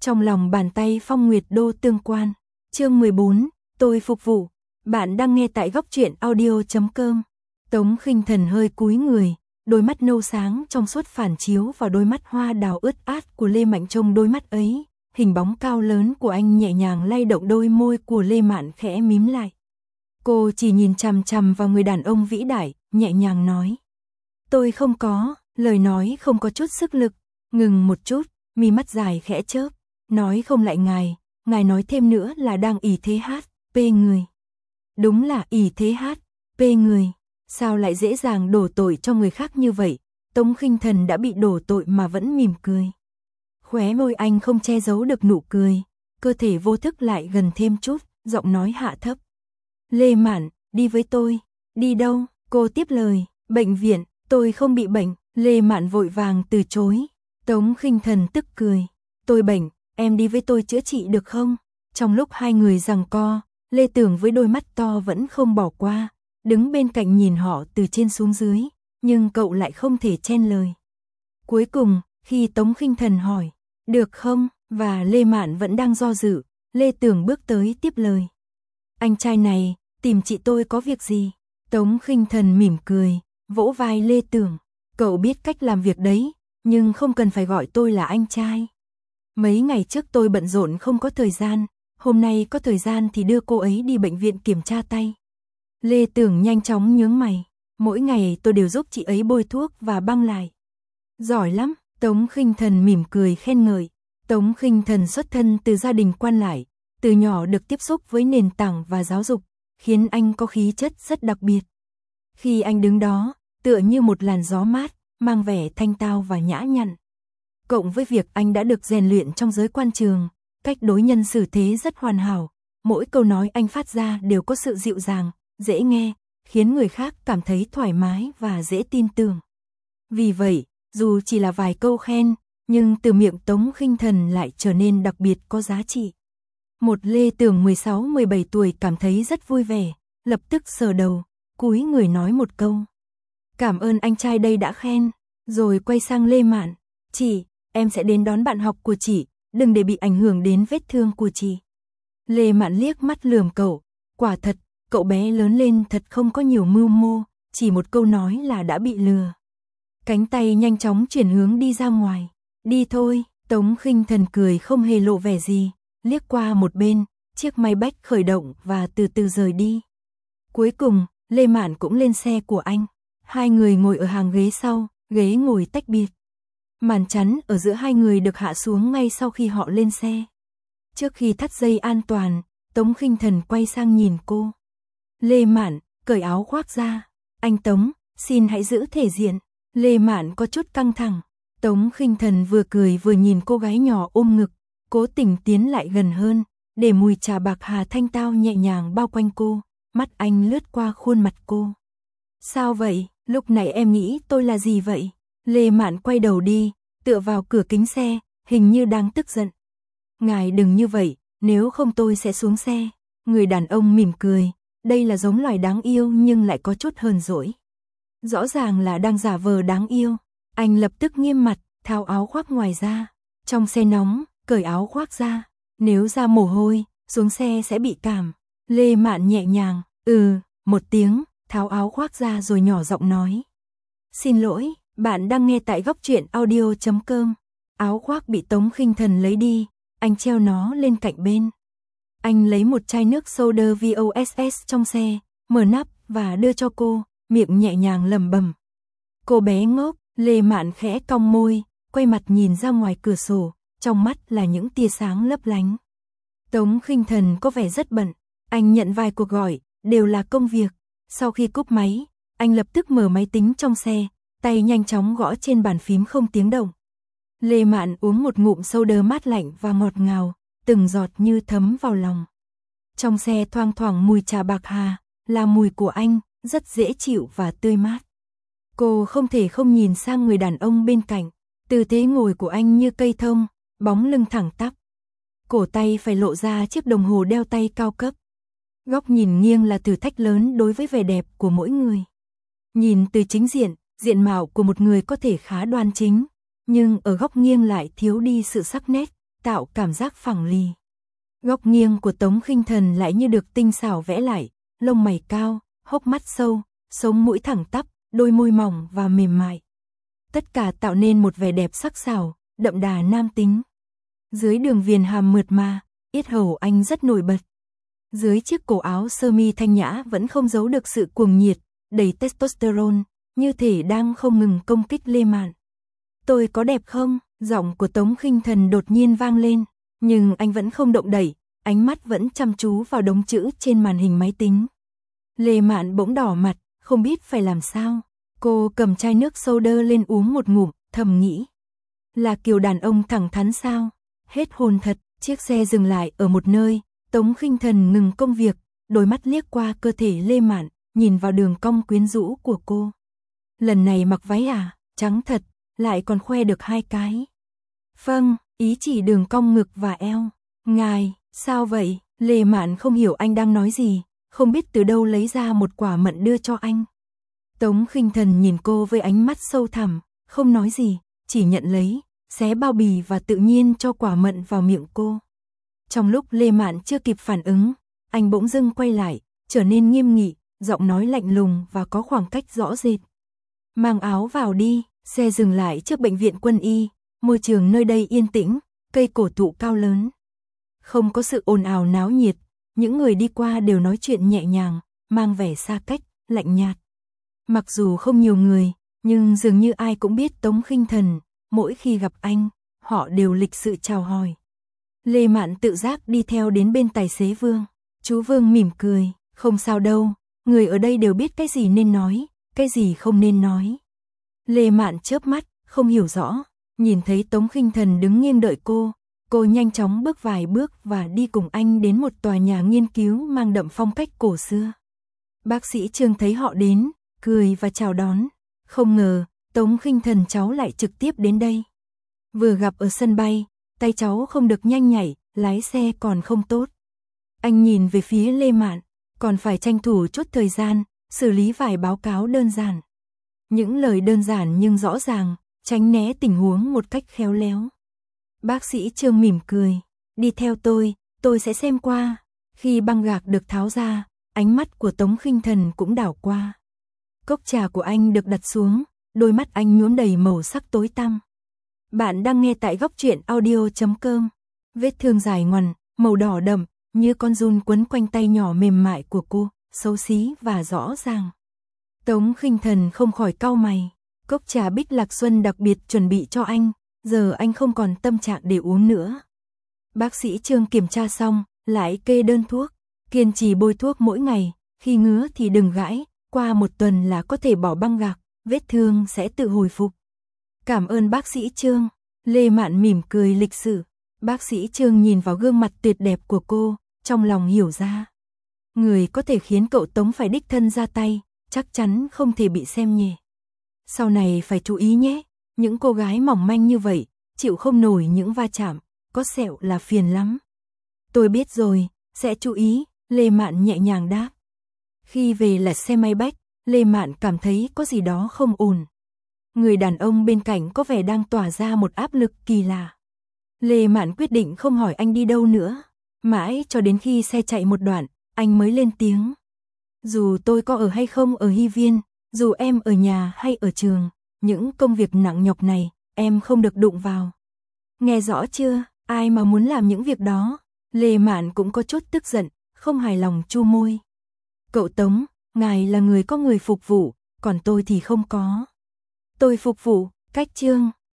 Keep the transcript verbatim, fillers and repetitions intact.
Trong lòng bàn tay Phong Nguyệt Đô tương quan. Chương mười bốn, tôi phục vụ. Bạn đang nghe tại góc truyện audio chấm com. Tống Khinh Thần hơi cúi người, đôi mắt nâu sáng trong suốt phản chiếu vào đôi mắt hoa đào ướt át của Lê Mạnh Trông. Đôi mắt ấy, hình bóng cao lớn của anh nhẹ nhàng lay động đôi môi của Lê Mạn khẽ mím lại. Cô chỉ nhìn chằm chằm vào người đàn ông vĩ đại, nhẹ nhàng nói. Tôi không có, lời nói không có chút sức lực, ngừng một chút, mi mắt dài khẽ chớp, nói không lại ngài, ngài nói thêm nữa là đang ỷ thế hát, pê người. Đúng là ỷ thế hát, pê người, sao lại dễ dàng đổ tội cho người khác như vậy? Tống Khinh Thần đã bị đổ tội mà vẫn mỉm cười. Khóe môi anh không che giấu được nụ cười, cơ thể vô thức lại gần thêm chút, giọng nói hạ thấp. Lê Mạn, đi với tôi. Đi đâu? Cô tiếp lời. Bệnh viện, tôi không bị bệnh. Lê Mạn vội vàng từ chối. Tống Khinh Thần tức cười. Tôi bệnh, em đi với tôi chữa trị được không? Trong lúc hai người giằng co, Lê Tưởng với đôi mắt to vẫn không bỏ qua, đứng bên cạnh nhìn họ từ trên xuống dưới, nhưng cậu lại không thể chen lời. Cuối cùng, khi Tống Khinh Thần hỏi, được không? Và Lê Mạn vẫn đang do dự, Lê Tưởng bước tới tiếp lời. Anh trai này, tìm chị tôi có việc gì? Tống Khinh Thần mỉm cười, vỗ vai Lê Tưởng. Cậu biết cách làm việc đấy, nhưng không cần phải gọi tôi là anh trai. Mấy ngày trước tôi bận rộn không có thời gian, hôm nay có thời gian thì đưa cô ấy đi bệnh viện kiểm tra tay. Lê Tưởng nhanh chóng nhướng mày, mỗi ngày tôi đều giúp chị ấy bôi thuốc và băng lại. Giỏi lắm, Tống Khinh Thần mỉm cười khen ngợi. Tống Khinh Thần xuất thân từ gia đình quan lại, từ nhỏ được tiếp xúc với nền tảng và giáo dục, khiến anh có khí chất rất đặc biệt. Khi anh đứng đó, tựa như một làn gió mát, mang vẻ thanh tao và nhã nhặn. Cộng với việc anh đã được rèn luyện trong giới quan trường, cách đối nhân xử thế rất hoàn hảo, mỗi câu nói anh phát ra đều có sự dịu dàng, dễ nghe, khiến người khác cảm thấy thoải mái và dễ tin tưởng. Vì vậy, dù chỉ là vài câu khen, nhưng từ miệng Tống Khinh Thần lại trở nên đặc biệt có giá trị. Một Lê Tưởng mười sáu mười bảy tuổi cảm thấy rất vui vẻ, lập tức sờ đầu, cúi người nói một câu. Cảm ơn anh trai đây đã khen, rồi quay sang Lê Mạn. Chị, em sẽ đến đón bạn học của chị, đừng để bị ảnh hưởng đến vết thương của chị. Lê Mạn liếc mắt lườm cậu, quả thật, cậu bé lớn lên thật không có nhiều mưu mô, chỉ một câu nói là đã bị lừa. Cánh tay nhanh chóng chuyển hướng đi ra ngoài. Đi thôi, Tống Khinh Thần cười không hề lộ vẻ gì, liếc qua một bên, chiếc máy bách khởi động và từ từ rời đi. Cuối cùng, Lê Mạn cũng lên xe của anh. Hai người ngồi ở hàng ghế sau, ghế ngồi tách biệt. Màn chắn ở giữa hai người được hạ xuống ngay sau khi họ lên xe. Trước khi thắt dây an toàn, Tống Khinh Thần quay sang nhìn cô. Lê Mạn, cởi áo khoác ra. Anh Tống, xin hãy giữ thể diện. Lê Mạn có chút căng thẳng. Tống Khinh Thần vừa cười vừa nhìn cô gái nhỏ ôm ngực, cố tình tiến lại gần hơn, để mùi trà bạc hà thanh tao nhẹ nhàng bao quanh cô, mắt anh lướt qua khuôn mặt cô. Sao vậy, lúc này em nghĩ tôi là gì vậy? Lê Mạn quay đầu đi, tựa vào cửa kính xe, hình như đang tức giận. Ngài đừng như vậy, nếu không tôi sẽ xuống xe. Người đàn ông mỉm cười, đây là giống loài đáng yêu nhưng lại có chút hờn dỗi. Rõ ràng là đang giả vờ đáng yêu. Anh lập tức nghiêm mặt, tháo áo khoác ngoài ra. Trong xe nóng, cởi áo khoác ra. Nếu ra mồ hôi, xuống xe sẽ bị cảm. Lê Mạn nhẹ nhàng, ừ, một tiếng, tháo áo khoác ra rồi nhỏ giọng nói. Xin lỗi, bạn đang nghe tại góc truyện audio chấm com. Áo khoác bị Tống Khinh Thần lấy đi, anh treo nó lên cạnh bên. Anh lấy một chai nước soda vê o ét ét trong xe, mở nắp và đưa cho cô, miệng nhẹ nhàng lẩm bẩm. Cô bé ngốc. Lê Mạn khẽ cong môi, quay mặt nhìn ra ngoài cửa sổ, trong mắt là những tia sáng lấp lánh. Tống Khinh Thần có vẻ rất bận, anh nhận vài cuộc gọi, đều là công việc. Sau khi cúp máy, anh lập tức mở máy tính trong xe, tay nhanh chóng gõ trên bàn phím không tiếng động. Lê Mạn uống một ngụm soda mát lạnh và ngọt ngào, từng giọt như thấm vào lòng. Trong xe thoang thoảng mùi trà bạc hà, là mùi của anh, rất dễ chịu và tươi mát. Cô không thể không nhìn sang người đàn ông bên cạnh, tư thế ngồi của anh như cây thông, bóng lưng thẳng tắp. Cổ tay phải lộ ra chiếc đồng hồ đeo tay cao cấp. Góc nhìn nghiêng là thử thách lớn đối với vẻ đẹp của mỗi người. Nhìn từ chính diện, diện mạo của một người có thể khá đoan chính, nhưng ở góc nghiêng lại thiếu đi sự sắc nét, tạo cảm giác phẳng lì. Góc nghiêng của Tống Khinh Thần lại như được tinh xảo vẽ lại, lông mày cao, hốc mắt sâu, sống mũi thẳng tắp, đôi môi mỏng và mềm mại. Tất cả tạo nên một vẻ đẹp sắc sảo, đậm đà nam tính. Dưới đường viền hàm mượt mà, yết hầu anh rất nổi bật. Dưới chiếc cổ áo sơ mi thanh nhã vẫn không giấu được sự cuồng nhiệt, đầy testosterone, như thể đang không ngừng công kích Lê Mạn. Tôi có đẹp không? Giọng của Tống Khinh Thần đột nhiên vang lên, nhưng anh vẫn không động đậy, ánh mắt vẫn chăm chú vào đống chữ trên màn hình máy tính. Lê Mạn bỗng đỏ mặt, không biết phải làm sao. Cô cầm chai nước soda lên uống một ngụm, thầm nghĩ. Là kiểu đàn ông thẳng thắn sao? Hết hồn thật. Chiếc xe dừng lại ở một nơi, Tống Khinh Thần ngừng công việc, đôi mắt liếc qua cơ thể Lê Mạn, nhìn vào đường cong quyến rũ của cô. Lần này mặc váy à, trắng thật, lại còn khoe được hai cái. Vâng, ý chỉ đường cong ngực và eo. Ngài, sao vậy? Lê Mạn không hiểu anh đang nói gì, không biết từ đâu lấy ra một quả mận đưa cho anh. Tống Khinh Thần nhìn cô với ánh mắt sâu thẳm, không nói gì, chỉ nhận lấy, xé bao bì và tự nhiên cho quả mận vào miệng cô. Trong lúc Lê Mạn chưa kịp phản ứng, anh bỗng dưng quay lại, trở nên nghiêm nghị, giọng nói lạnh lùng và có khoảng cách rõ rệt. Mang áo vào đi. Xe dừng lại trước bệnh viện quân y, môi trường nơi đây yên tĩnh, cây cổ thụ cao lớn. Không có sự ồn ào náo nhiệt, những người đi qua đều nói chuyện nhẹ nhàng, mang vẻ xa cách, lạnh nhạt. Mặc dù không nhiều người, nhưng dường như ai cũng biết Tống Khinh Thần, mỗi khi gặp anh, họ đều lịch sự chào hỏi. Lê Mạn tự giác đi theo đến bên tài xế Vương. Chú Vương mỉm cười, không sao đâu, người ở đây đều biết cái gì nên nói, cái gì không nên nói. Lê Mạn chớp mắt, không hiểu rõ, nhìn thấy Tống Khinh Thần đứng nghiêng đợi cô, cô nhanh chóng bước vài bước và đi cùng anh đến một tòa nhà nghiên cứu mang đậm phong cách cổ xưa. Bác sĩ Trương thấy họ đến, cười và chào đón, không ngờ, Tống Khinh Thần cháu lại trực tiếp đến đây. Vừa gặp ở sân bay, tay cháu không được nhanh nhạy, lái xe còn không tốt. Anh nhìn về phía Lê Mạn, còn phải tranh thủ chút thời gian, xử lý vài báo cáo đơn giản. Những lời đơn giản nhưng rõ ràng, tránh né tình huống một cách khéo léo. Bác sĩ Trương mỉm cười, đi theo tôi, tôi sẽ xem qua. Khi băng gạc được tháo ra, ánh mắt của Tống Khinh Thần cũng đảo qua. Cốc trà của anh được đặt xuống, đôi mắt anh nhuốm đầy màu sắc tối tăm. Bạn đang nghe tại góc truyện audio chấm com. Vết thương dài ngoằn, màu đỏ đậm, như con giun quấn quanh tay nhỏ mềm mại của cô, xấu xí và rõ ràng. Tống Khinh Thần không khỏi cau mày, cốc trà Bích Lạc Xuân đặc biệt chuẩn bị cho anh, giờ anh không còn tâm trạng để uống nữa. Bác sĩ Trương kiểm tra xong, lại kê đơn thuốc, kiên trì bôi thuốc mỗi ngày, khi ngứa thì đừng gãi, qua một tuần là có thể bỏ băng gạc, vết thương sẽ tự hồi phục. Cảm ơn bác sĩ Trương. Lê Mạn mỉm cười lịch sự. Bác sĩ Trương nhìn vào gương mặt tuyệt đẹp của cô, trong lòng hiểu ra. Người có thể khiến cậu Tống phải đích thân ra tay, chắc chắn không thể bị xem nhẹ. Sau này phải chú ý nhé, những cô gái mỏng manh như vậy, chịu không nổi những va chạm, có sẹo là phiền lắm. Tôi biết rồi, sẽ chú ý, Lê Mạn nhẹ nhàng đáp. Khi về lật xe máy bách, Lê Mạn cảm thấy có gì đó không ổn. Người đàn ông bên cạnh có vẻ đang tỏa ra một áp lực kỳ lạ. Lê Mạn quyết định không hỏi anh đi đâu nữa. Mãi cho đến khi xe chạy một đoạn, anh mới lên tiếng. Dù tôi có ở hay không ở Hy Viên, dù em ở nhà hay ở trường, những công việc nặng nhọc này, em không được đụng vào. Nghe rõ chưa, ai mà muốn làm những việc đó? Lê Mạn cũng có chút tức giận, không hài lòng chu môi. Cậu Tống, ngài là người có người phục vụ, còn tôi thì không có. Tôi phục vụ, cách Trương,